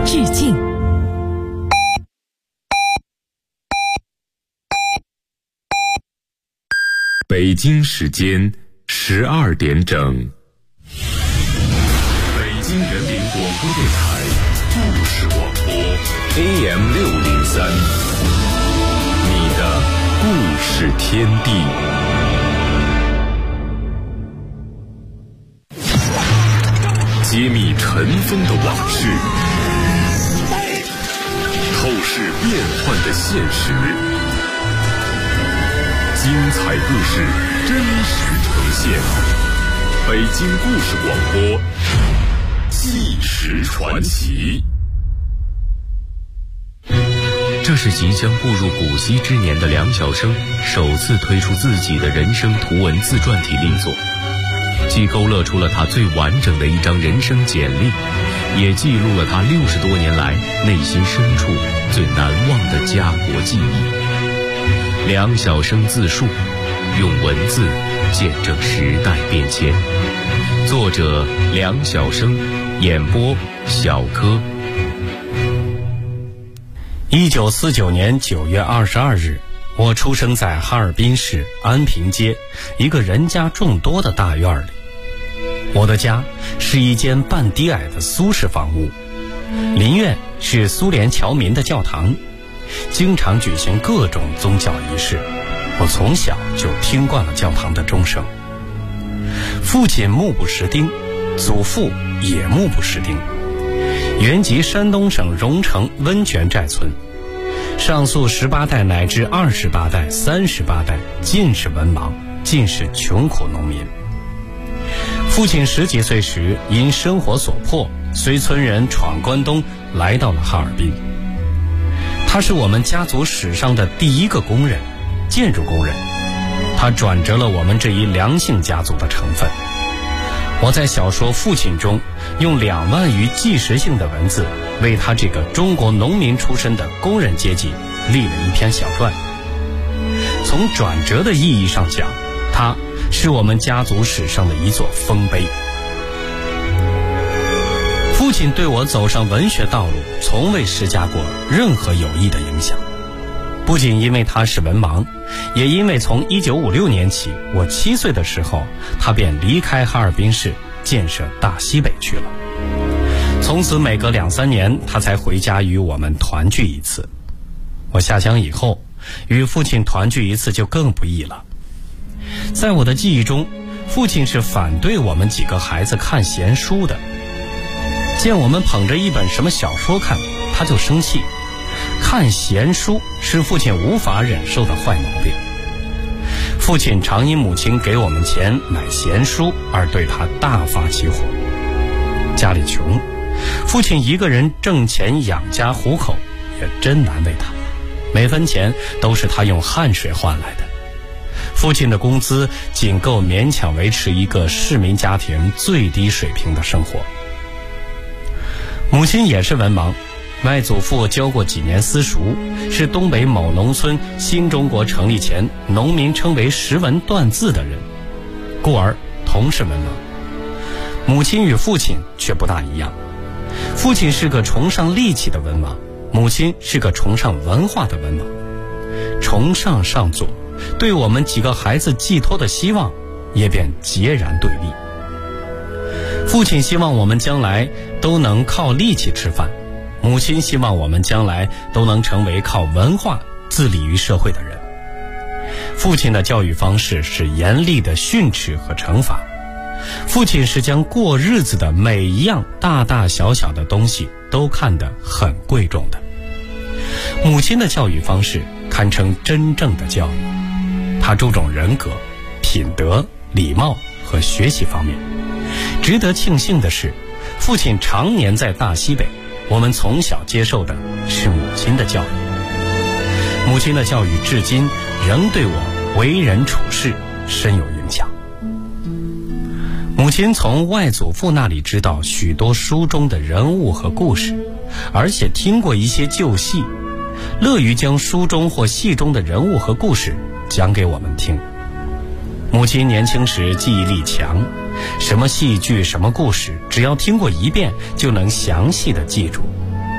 致敬。 北京时间12点整，北京人民广播电台故事广播 AM603， 你的故事天地。揭秘尘封的往事，透视变幻的现实，精彩故事真实呈现。北京故事广播，纪实传奇。 这是即将步入古稀之年的梁晓声首次推出自己的人生图文自传体力作，既勾勒出了他最完整的一张人生简历，也记录了他60多年来内心深处最难忘的家国记忆。梁晓声自述，用文字见证时代变迁。作者梁晓声，演播小柯。 1949年9月22日，我出生在哈尔滨市安平街一个人家众多的大院里。我的家是一间半低矮的苏式房屋，邻院是苏联侨民的教堂，经常举行各种宗教仪式。我从小就听惯了教堂的钟声。父亲目不识丁，祖父也目不识丁，原籍山东省荣成温泉寨村，上溯18代乃至28代、38代，尽是文盲，尽是穷苦农民。父亲10几岁时，因生活所迫，随村人闯关东，来到了哈尔滨。他是我们家族史上的第一个工人，建筑工人。他转折了我们这一良性家族的成分。我在小说《父亲》中，用2万余纪实性的文字，为他这个中国农民出身的工人阶级立了一篇小传。从转折的意义上讲，他是我们家族史上的一座丰碑。父亲对我走上文学道路从未施加过任何有益的影响，不仅因为他是文盲，也因为从1956年起，我7岁的时候，他便离开哈尔滨市建设大西北去了。从此每隔2、3年，他才回家与我们团聚一次。我下乡以后，与父亲团聚一次就更不易了。在我的记忆中，父亲是反对我们几个孩子看闲书的。见我们捧着一本什么小说看，他就生气。看闲书是父亲无法忍受的坏毛病。父亲常因母亲给我们钱买闲书而对他大发起火。家里穷，父亲一个人挣钱养家糊口，也真难为他，每分钱都是他用汗水换来的。父亲的工资仅够勉强维持一个市民家庭最低水平的生活。母亲也是文盲，外祖父教过几年私塾，是东北某农村新中国成立前农民称为识文断字的人，故而同是文盲。母亲与父亲却不大一样，父亲是个崇尚力气的文盲，母亲是个崇尚文化的文盲。崇尚上左，对我们几个孩子寄托的希望也便截然对立。父亲希望我们将来都能靠力气吃饭，母亲希望我们将来都能成为靠文化自立于社会的人。父亲的教育方式是严厉的训斥和惩罚，父亲是将过日子的每一样大大小小的东西都看得很贵重的。母亲的教育方式堪称真正的教育，她注重人格、品德、礼貌和学习方面。值得庆幸的是，父亲常年在大西北，我们从小接受的是母亲的教育。母亲的教育至今仍对我为人处事深有影响。母亲从外祖父那里知道许多书中的人物和故事，而且听过一些旧戏，乐于将书中或戏中的人物和故事讲给我们听。母亲年轻时记忆力强，什么戏剧什么故事，只要听过一遍就能详细的记住。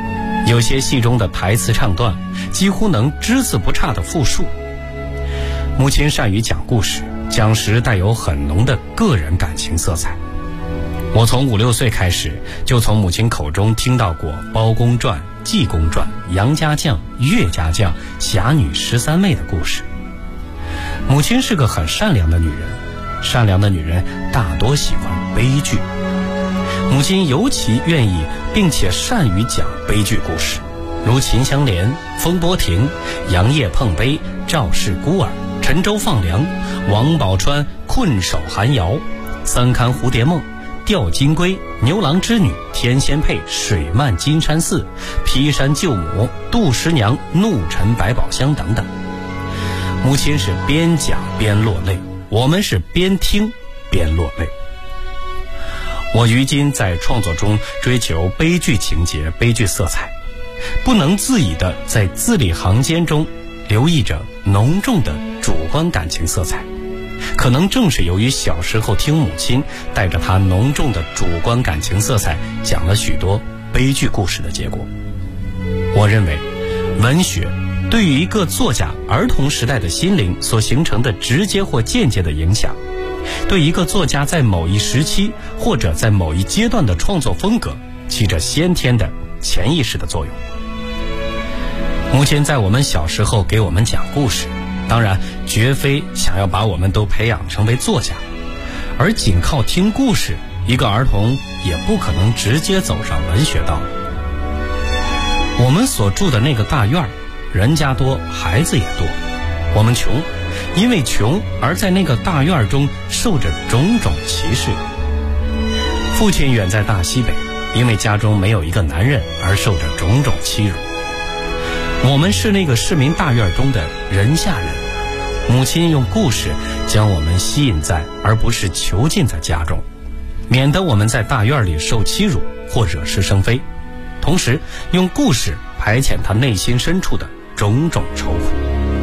有些戏中的台词唱段几乎能只字不差地复述。母亲善于讲故事，讲时带有很浓的个人感情色彩。我从5、6岁开始，就从母亲口中听到过包公传、济公传、杨家将、岳家将、侠女13妹的故事。母亲是个很善良的女人，善良的女人大多喜欢悲剧。母亲尤其愿意并且善于讲悲剧故事，如秦香莲、风波亭、杨业碰杯、赵氏孤儿、陈州放粮、王宝钏困守寒窑、三勘蝴蝶梦、吊金龟、牛郎织女、天仙配、水漫金山寺、劈山救母、杜十娘、怒沉百宝箱等等。母亲是边讲边落泪，我们是边听边落泪。我于今在创作中追求悲剧情节、悲剧色彩，不能自已地在字里行间中留意着浓重的主观感情色彩，可能正是由于小时候听母亲带着她浓重的主观感情色彩讲了许多悲剧故事的结果。我认为文学对于一个作家儿童时代的心灵所形成的直接或间接的影响，对一个作家在某一时期或者在某一阶段的创作风格起着先天的潜意识的作用。母亲在我们小时候给我们讲故事，当然绝非想要把我们都培养成为作家，而仅靠听故事，一个儿童也不可能直接走上文学道路。我们所住的那个大院，人家多，孩子也多，我们穷，因为穷而在那个大院中受着种种歧视。父亲远在大西北，因为家中没有一个男人而受着种种欺辱。我们是那个市民大院中的人下人，母亲用故事将我们吸引在而不是囚禁在家中，免得我们在大院里受欺辱或惹是生非，同时用故事排遣他内心深处的种种愁苦。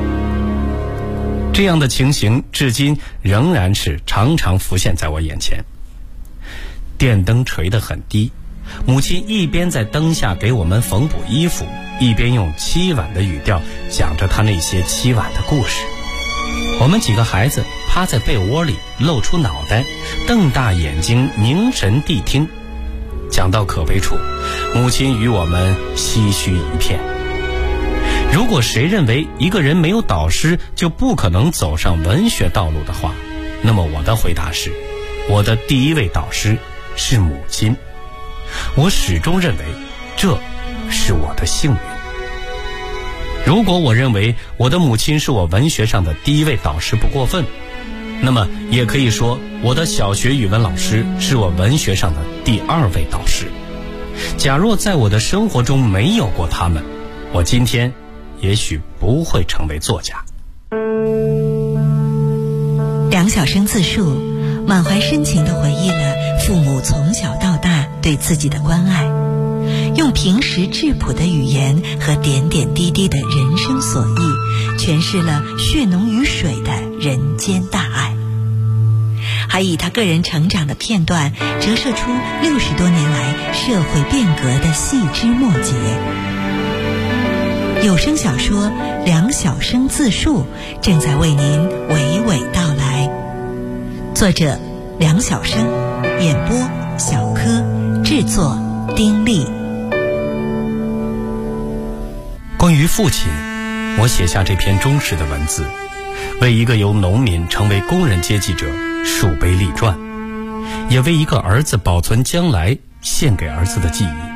这样的情形至今仍然是常常浮现在我眼前。电灯垂得很低，母亲一边在灯下给我们缝补衣服，一边用凄婉的语调讲着她那些凄婉的故事。我们几个孩子趴在被窝里，露出脑袋，瞪大眼睛，凝神谛听。讲到可悲处，母亲与我们唏嘘一片。如果谁认为一个人没有导师就不可能走上文学道路的话，那么我的回答是，我的第一位导师是母亲。我始终认为这是我的幸运。如果我认为我的母亲是我文学上的第一位导师不过分，那么也可以说我的小学语文老师是我文学上的第2位导师。假若在我的生活中没有过他们，我今天也许不会成为作家。 梁晓声自述，满怀深情地回忆了父母从小到大对自己的关爱，用平实质朴的语言和点点滴滴的人生所忆，诠释了血浓于水的人间大爱，还以他个人成长的片段折射出60多年来社会变革的细枝末节。有声小说《梁晓声自述》正在为您娓娓道来，作者梁晓声，演播小柯，制作丁力。 关于父亲，我写下这篇忠实的文字，为一个由农民成为工人阶级者树碑立传，也为一个儿子保存将来献给儿子的记忆。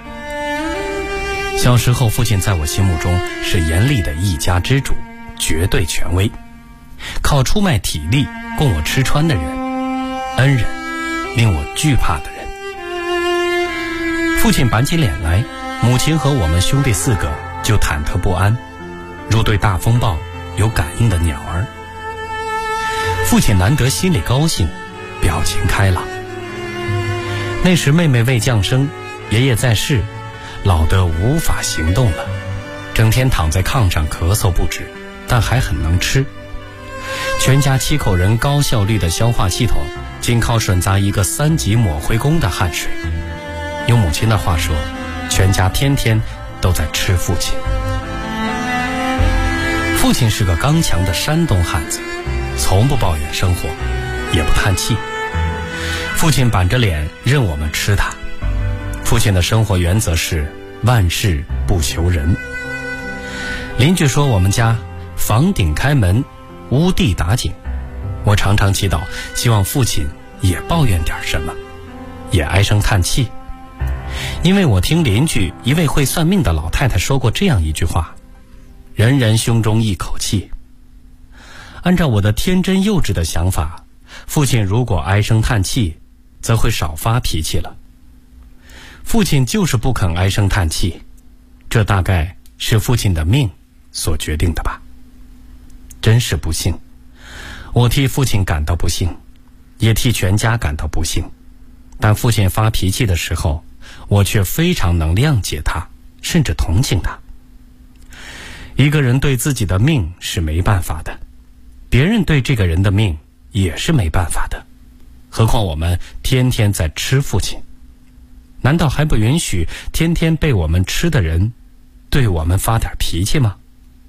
小时候，父亲在我心目中是严厉的一家之主，绝对权威，靠出卖体力供我吃穿的人，恩人，令我惧怕的人。父亲板起脸来，母亲和我们兄弟4个就忐忑不安，如对大风暴有感应的鸟儿。父亲难得心里高兴，表情开朗。那时妹妹未降生，爷爷在世，老得无法行动了，整天躺在炕上咳嗽不止，但还很能吃。全家7口人高效率的消化系统，仅靠吮砸一个3级抹灰工的汗水。用母亲的话说，全家天天都在吃父亲。父亲是个刚强的山东汉子，从不抱怨生活，也不叹气。父亲板着脸任我们吃他。父亲的生活原则是万事不求人。邻居说我们家房顶开门，屋地打井。我常常祈祷，希望父亲也抱怨点什么，也唉声叹气。因为我听邻居一位会算命的老太太说过这样一句话：人人胸中一口气。按照我的天真幼稚的想法，父亲如果唉声叹气，则会少发脾气了。父亲就是不肯唉声叹气，这大概是父亲的命所决定的吧。真是不幸，我替父亲感到不幸，也替全家感到不幸。但父亲发脾气的时候，我却非常能谅解他，甚至同情他。一个人对自己的命是没办法的，别人对这个人的命也是没办法的，何况我们天天在吃父亲，难道还不允许天天被我们吃的人对我们发点脾气吗？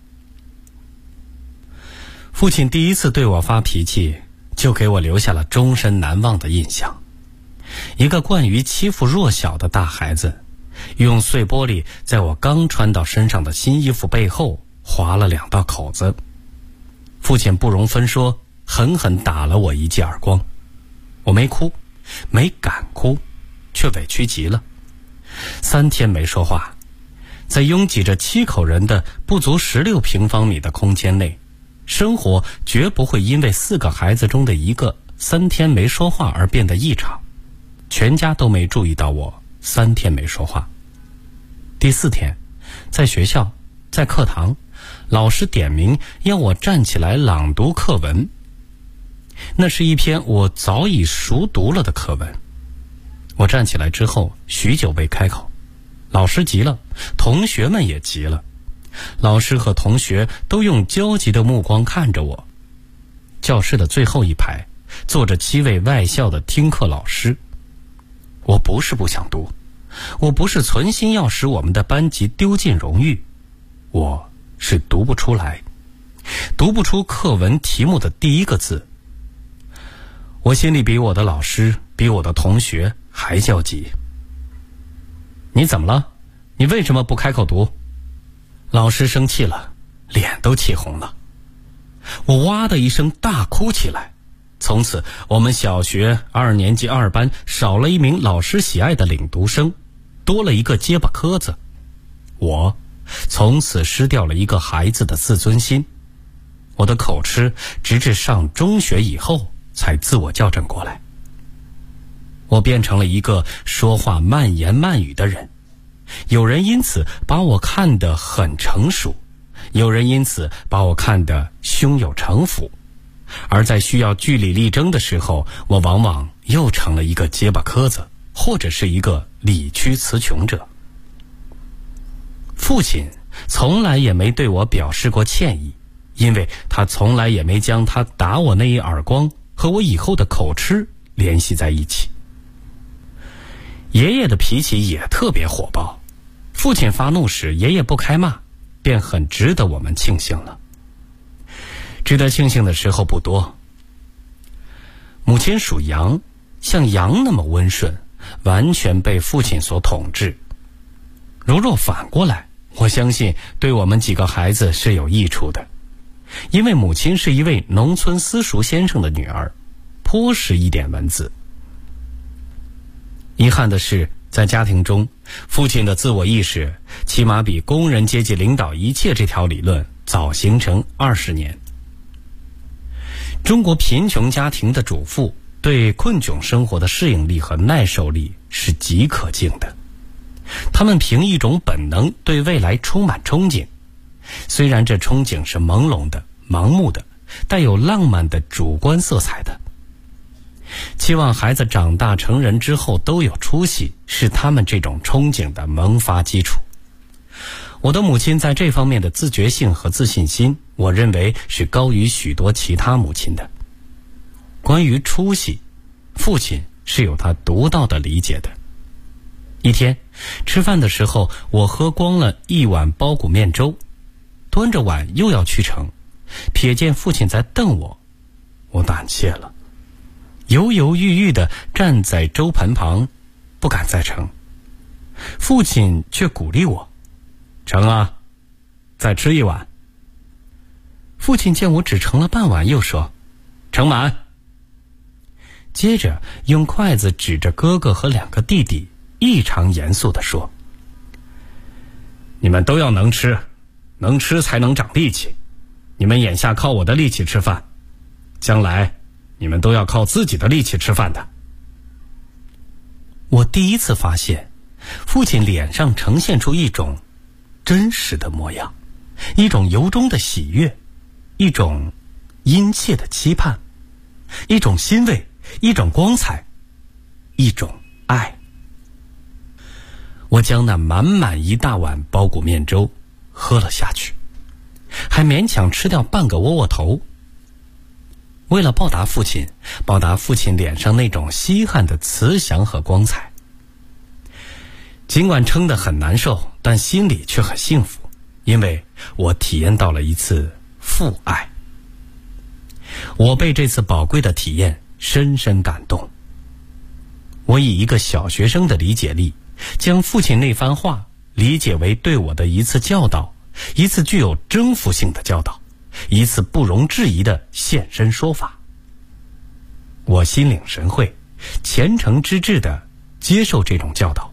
父亲第一次对我发脾气，就给我留下了终身难忘的印象。一个惯于欺负弱小的大孩子，用碎玻璃在我刚穿到身上的新衣服背后划了2道口子。父亲不容分说，狠狠打了我一记耳光。我没哭，没敢哭，却委屈极了。3天没说话，在拥挤着7口人的不足16平方米的空间内，生活绝不会因为4个孩子中的一个3天没说话而变得异常。全家都没注意到我3天没说话。第4天，在学校，在课堂，老师点名要我站起来朗读课文。那是一篇我早已熟读了的课文。我站起来之后，许久未开口。老师急了，同学们也急了。老师和同学都用焦急的目光看着我。教室的最后一排坐着7位外校的听课老师。我不是不想读，我不是存心要使我们的班级丢尽荣誉，我是读不出来，读不出课文题目的第一个字。我心里比我的老师，比我的同学还焦急。你怎么了？你为什么不开口读？老师生气了，脸都气红了。我哇的一声大哭起来。从此我们小学2年级2班少了一名老师喜爱的领读生，多了一个结巴磕子。我从此失掉了一个孩子的自尊心。我的口吃直至上中学以后才自我校正过来。我变成了一个说话慢言慢语的人，有人因此把我看得很成熟，有人因此把我看得胸有成竹。而在需要据理力争的时候，我往往又成了一个结巴磕子，或者是一个理屈词穷者。父亲从来也没对我表示过歉意，因为他从来也没将他打我那一耳光和我以后的口吃联系在一起。爷爷的脾气也特别火爆，父亲发怒时爷爷不开骂，便很值得我们庆幸了。值得庆幸的时候不多。母亲属羊，像羊那么温顺，完全被父亲所统治。如若反过来，我相信对我们几个孩子是有益处的，因为母亲是一位农村私塾先生的女儿，颇识一点文字。遗憾的是，在家庭中，父亲的自我意识起码比工人阶级领导一切这条理论早形成20年。中国贫穷家庭的主妇对困窘生活的适应力和耐受力是极可敬的，他们凭一种本能对未来充满憧憬，虽然这憧憬是朦胧的、盲目的，带有浪漫的主观色彩的。期望孩子长大成人之后都有出息，是他们这种憧憬的萌发基础。我的母亲在这方面的自觉性和自信心，我认为是高于许多其他母亲的。关于出息，父亲是有他独到的理解的。 一天吃饭的时候，我喝光了一碗包谷面粥，端着碗又要去盛，瞥见父亲在瞪我，我胆怯了，犹犹豫豫地站在粥盆旁，不敢再盛。父亲却鼓励我，盛啊，再吃一碗。父亲见我只盛了半碗，又说，盛满。接着用筷子指着哥哥和2个弟弟，异常严肃地说，你们都要能吃，能吃才能长力气，你们眼下靠我的力气吃饭，将来你们都要靠自己的力气吃饭的。我第一次发现父亲脸上呈现出一种真实的模样，一种由衷的喜悦，一种殷切的期盼，一种欣慰，一种光彩，一种爱。我将那满满一大碗包谷面粥喝了下去，还勉强吃掉半个窝窝头。为了报答父亲脸上那种稀罕的慈祥和光彩。尽管撑得很难受，但心里却很幸福，因为我体验到了一次父爱。我被这次宝贵的体验深深感动。我以一个小学生的理解力，将父亲那番话理解为对我的一次教导，一次具有征服性的教导，一次不容置疑的现身说法。我心领神会，虔诚之至地接受这种教导。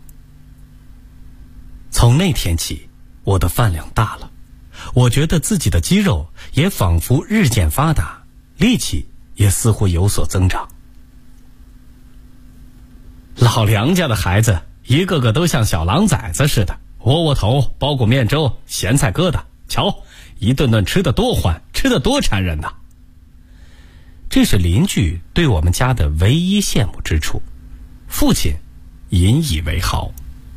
从那天起，我的饭量大了，我觉得自己的肌肉也仿佛日渐发达，力气也似乎有所增长。老梁家的孩子一个个都像小狼崽子似的，窝窝头、包谷面粥、咸菜疙瘩，瞧，一顿顿吃得多欢，吃得多馋人呐！这是邻居对我们家的唯一羡慕之处，父亲引以为豪。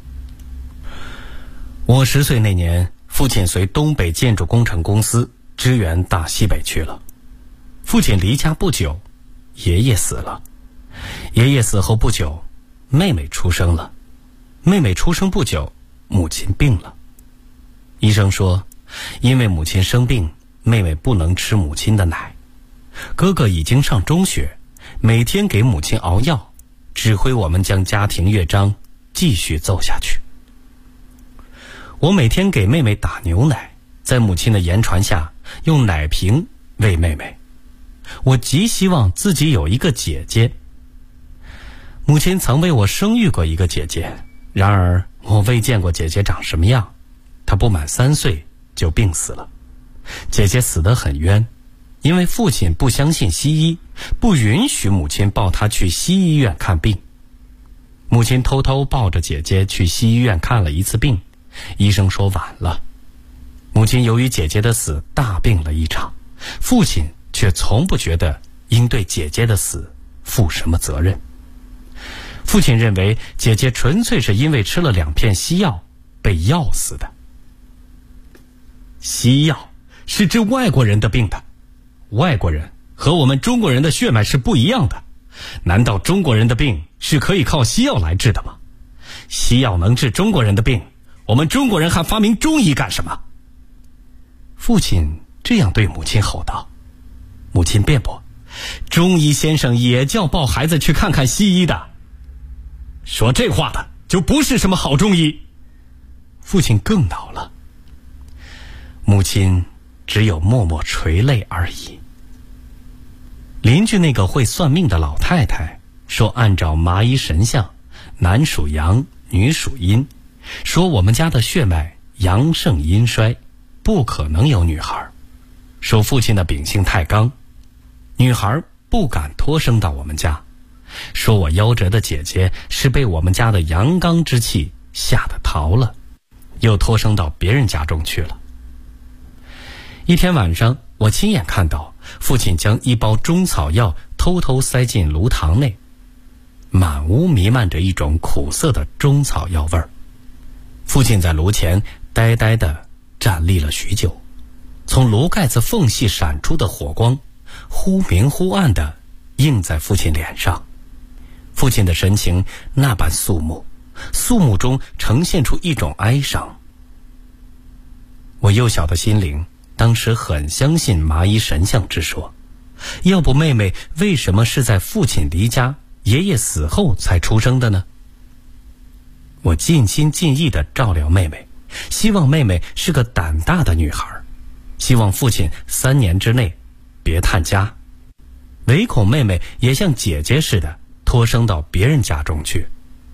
我10岁那年，父亲随东北建筑工程公司支援大西北去了。父亲离家不久，爷爷死了。爷爷死后不久，妹妹出生了。妹妹出生不久，母亲病了。医生说，因为母亲生病，妹妹不能吃母亲的奶。哥哥已经上中学，每天给母亲熬药，指挥我们将家庭乐章继续奏下去。我每天给妹妹打牛奶，在母亲的言传下，用奶瓶喂妹妹。我极希望自己有一个姐姐。母亲曾为我生育过一个姐姐，然而我未见过姐姐长什么样。她不满3岁就病死了。姐姐死得很冤，因为父亲不相信西医，不允许母亲抱她去西医院看病。母亲偷偷抱着姐姐去西医院看了一次病，医生说晚了。母亲由于姐姐的死大病了一场，父亲却从不觉得应对姐姐的死负什么责任。父亲认为姐姐纯粹是因为吃了2片西药被药死的。西药是治外国人的病的，外国人和我们中国人的血脉是不一样的，难道中国人的病是可以靠西药来治的吗？西药能治中国人的病，我们中国人还发明中医干什么？父亲这样对母亲吼道。母亲辩驳，中医先生也叫抱孩子去看看西医的。说这话的就不是什么好中医。父亲更恼了。母亲只有默默垂泪而已。邻居那个会算命的老太太说，按照麻衣神相，男属阳，女属阴，说我们家的血脉阳盛阴衰，不可能有女孩。说父亲的秉性太刚，女孩不敢托生到我们家。说我夭折的姐姐是被我们家的阳刚之气吓得逃了，又托生到别人家中去了。一天晚上，我亲眼看到父亲将一包中草药偷偷塞进炉膛内，满屋弥漫着一种苦涩的中草药味儿。父亲在炉前呆呆地站立了许久，从炉盖子缝隙闪出的火光忽明忽暗地映在父亲脸上。父亲的神情那般肃穆， 肃穆中呈现出一种哀伤。我幼小的心灵当时很相信麻衣神相之说，要不妹妹为什么是在父亲离家、爷爷死后才出生的呢？我尽心尽意地照料妹妹，希望妹妹是个胆大的女孩，希望父亲3年之内别探家，唯恐妹妹也像姐姐似的托生到别人家中去。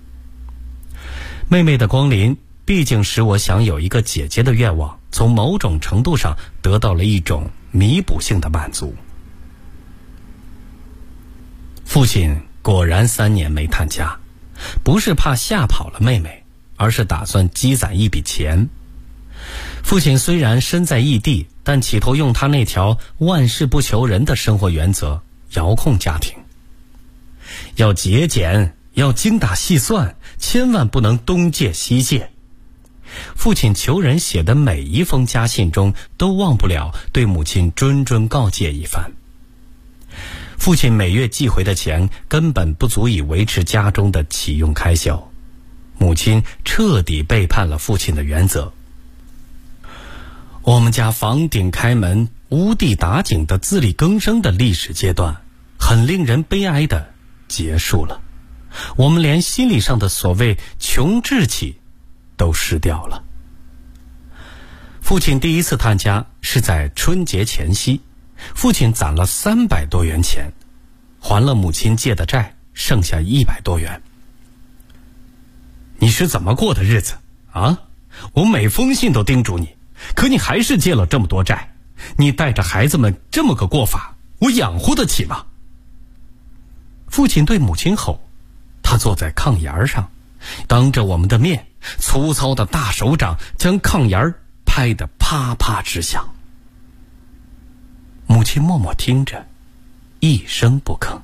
妹妹的光临毕竟使我想有一个姐姐的愿望从某种程度上得到了一种弥补性的满足。父亲果然3年没探家，不是怕吓跑了妹妹，而是打算积攒一笔钱。父亲虽然身在异地，但企图用他那条万事不求人的生活原则遥控家庭。要节俭，要精打细算，千万不能东借西借。父亲求人写的每一封家信中，都忘不了对母亲谆谆告诫一番。父亲每月寄回的钱根本不足以维持家中的启用开销，母亲彻底背叛了父亲的原则。我们家房顶开门、无地打井的自力更生的历史阶段，很令人悲哀地结束了。我们连心理上的所谓穷志气都失掉了。父亲第一次探家是在春节前夕，父亲攒了300多元钱，还了母亲借的债，剩下100多元。你是怎么过的日子啊？我每封信都叮嘱你，可你还是借了这么多债，你带着孩子们这么个过法，我养活得起吗？父亲对母亲吼。他坐在炕沿上，当着我们的面，粗糙的大手掌将炕沿拍得啪啪直响。母亲默默听着，一声不吭。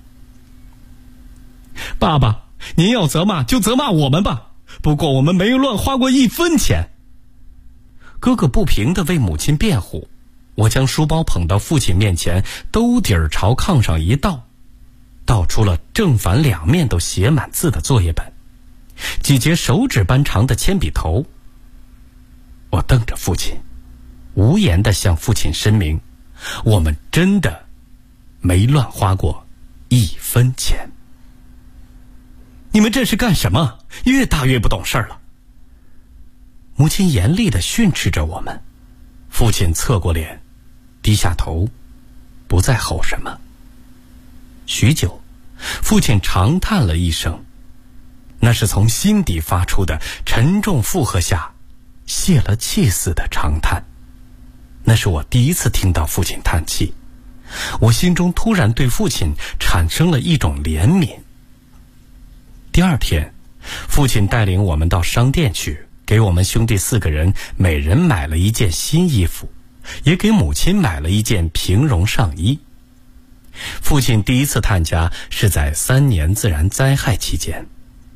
爸爸，您要责骂就责骂我们吧，不过我们没有乱花过1分钱。哥哥不平地为母亲辩护，我将书包捧到父亲面前，兜底儿朝炕上一倒，倒出了正反2面都写满字的作业本，几节手指般长的铅笔头。我瞪着父亲，无言地向父亲申明，我们真的没乱花过1分钱。你们这是干什么？越大越不懂事了。母亲严厉地训斥着我们，父亲侧过脸，低下头，不再吼什么。许久，父亲长叹了一声，那是从心底发出的沉重负荷下泄了气似的长叹。那是我第一次听到父亲叹气，我心中突然对父亲产生了一种怜悯。第2天，父亲带领我们到商店去，给我们兄弟4个人每人买了一件新衣服，也给母亲买了一件平绒上衣。父亲第一次探家是在3年自然灾害期间。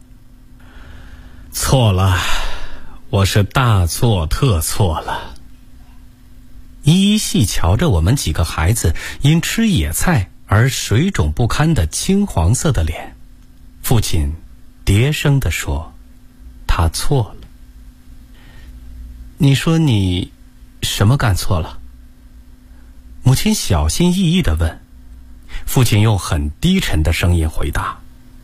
错了，我是大错特错了。依依细瞧着我们几个孩子因吃野菜而水肿不堪的青黄色的脸，父亲叠声地说，他错了。你说你什么干错了？母亲小心翼翼地问。父亲用很低沉的声音回答，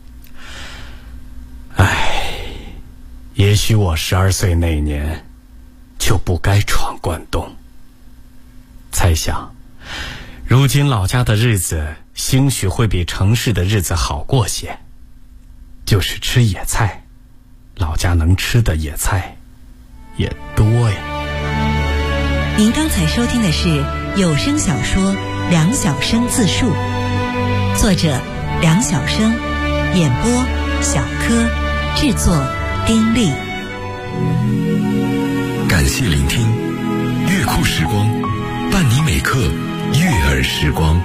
也许我12岁那年就不该闯关东。猜想如今老家的日子兴许会比城市的日子好过些，就是吃野菜，老家能吃的野菜也多呀。 您刚才收听的是有声小说《梁晓声自述》，作者梁晓声，演播小柯，制作丁力。 感谢聆听，乐库时光，伴你每刻悦耳时光。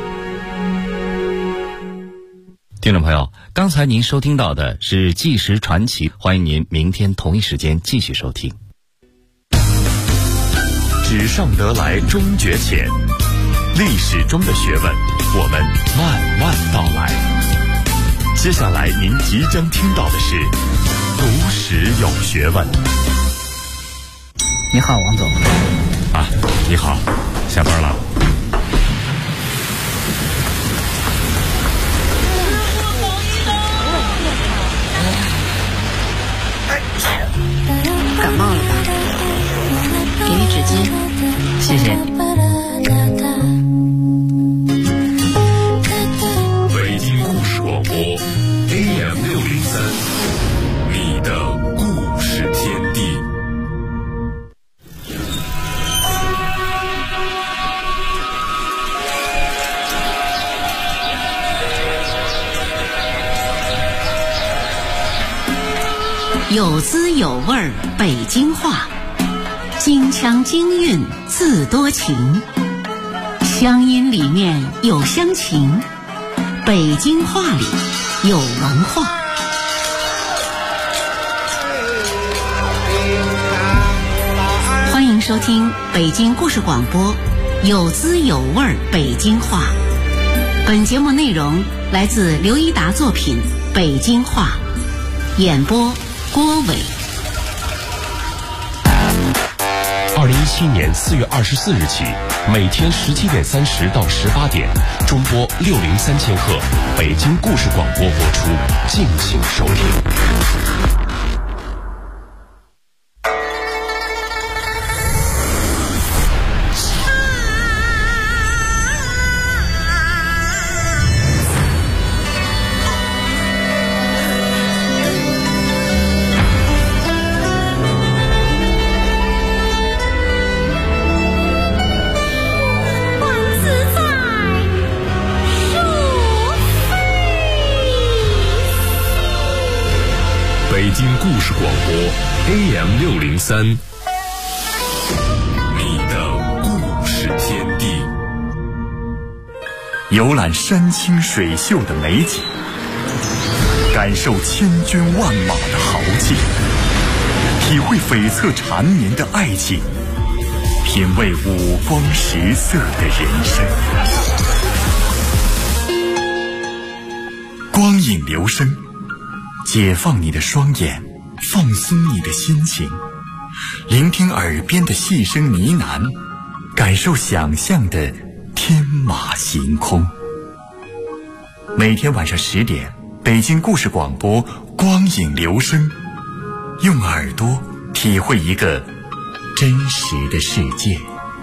听众朋友，刚才您收听到的是纪实传奇，欢迎您明天同一时间继续收听。 纸上得来终觉浅，历史中的学问，我们慢慢道来。 接下来您即将听到的是读史有学问。 你好，王总。 啊，你好，下班了。 感冒了吧？给你纸巾。 谢谢。 北京故事广播 AM603，你的故事天地。 有滋有味儿北京话，京腔京韵字多情，乡音里面有乡情，北京话里有文化。欢迎收听北京故事广播有滋有味儿北京话。本节目内容来自刘一达作品《北京话》，演播郭伟。 2017年4月24日起，每天17点30到18点，中波603000赫北京故事广播播出，敬请收听。 北京故事广播 AM603，你的故事天地。 游览山清水秀的美景，感受千军万马的豪气，体会悱恻缠绵的爱情，品味五光十色的人生。光影流声，解放你的双眼，放松你的心情，聆听耳边的细声呢喃，感受想象的天马行空。每天晚上10点，北京故事广播光影流声，用耳朵体会一个真实的世界。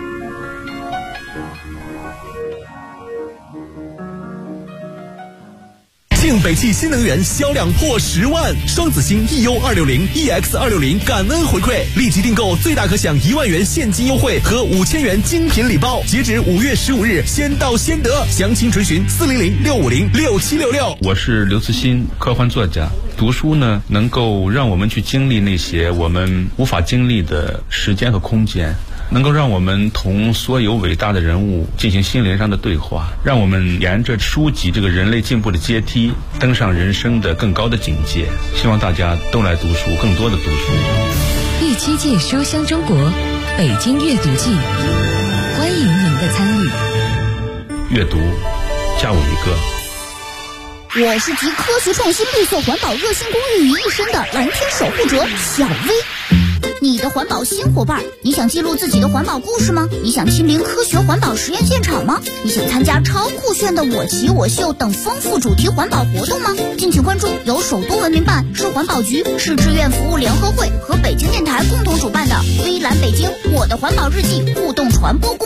庆北汽新能源销量破10万，双子星 EU260、EX260 感恩回馈，立即订购最大可享1万元现金优惠和5000元精品礼包，截止5月15日，先到先得，详情垂询400-650-6766。 我是刘慈欣，科幻作家。读书呢，能够让我们去经历那些我们无法经历的时间和空间，能够让我们同所有伟大的人物进行心灵上的对话，让我们沿着书籍这个人类进步的阶梯登上人生的更高的境界。希望大家都来读书，更多的读书。 第7届书香中国北京阅读季，欢迎您的参与。 阅读，加我一个。 我是集科学创新、绿色环保、热心公益于一身的蓝天守护者小薇。你的环保新伙伴，你想记录自己的环保故事吗？你想亲临科学环保实验现场吗？你想参加超酷炫的我骑我秀等丰富主题环保活动吗？敬请关注由首都文明办、市环保局、市志愿服务联合会和北京电台共同主办的微蓝北京我的环保日记互动传播